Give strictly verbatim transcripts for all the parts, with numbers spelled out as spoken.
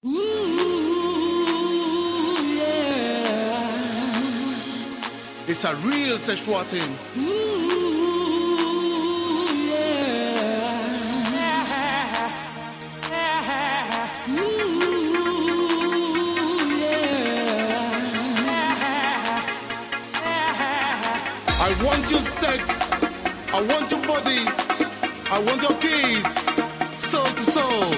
Ooh, yeah. It's a real sexual thing. Ooh, yeah. Ooh, yeah. I want your sex. I want your body. I want your keys. Soul to soul.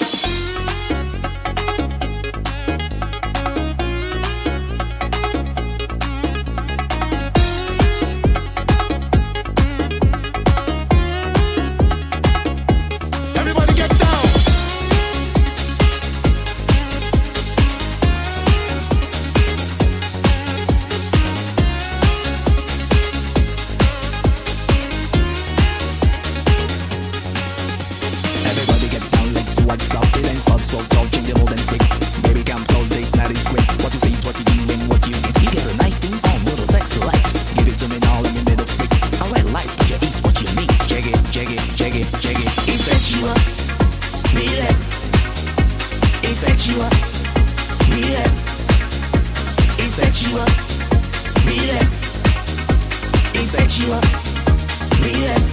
So cold, change the mold and quick. Baby, come close, it's not as quick. What you say is what you do and what you get. You get a nice thing on little sex light. Give it to me now, let me middle freak. Alright, lights, but your east, what you need. Check it, check it, check it, check it. It's sexual, feel it. It's sexual, feel it. It's sexual, feel it. It's sexual, feel it.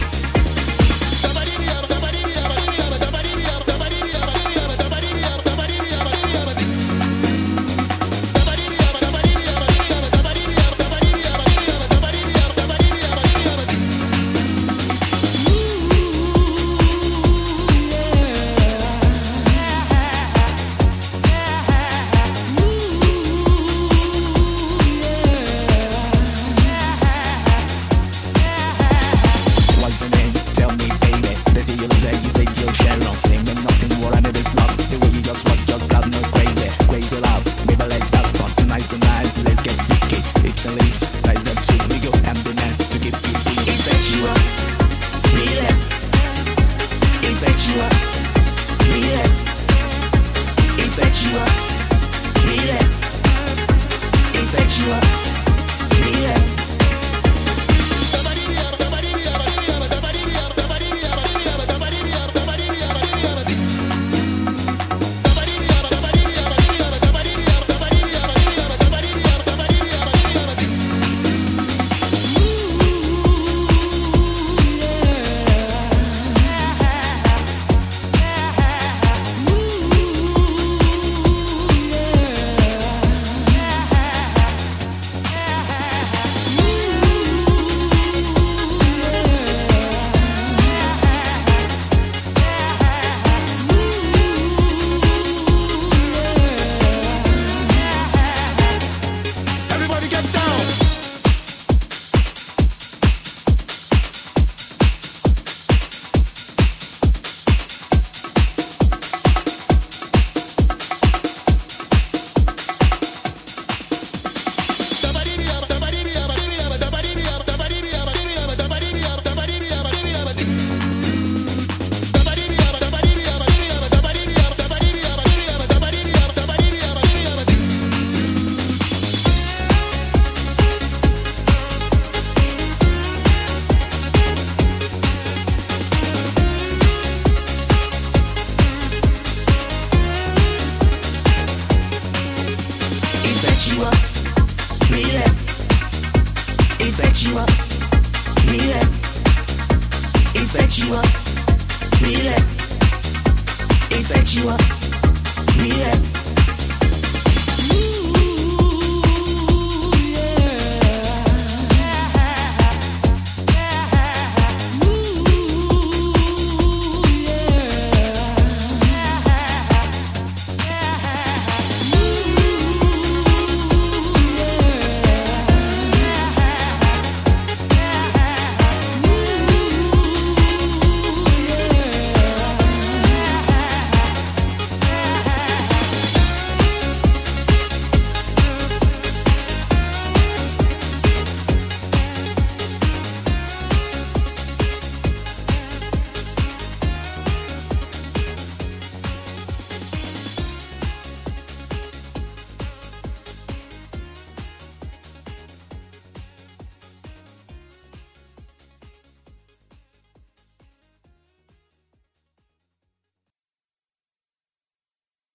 It's sexual, feel it. It's sexual, feel it. It's sexual.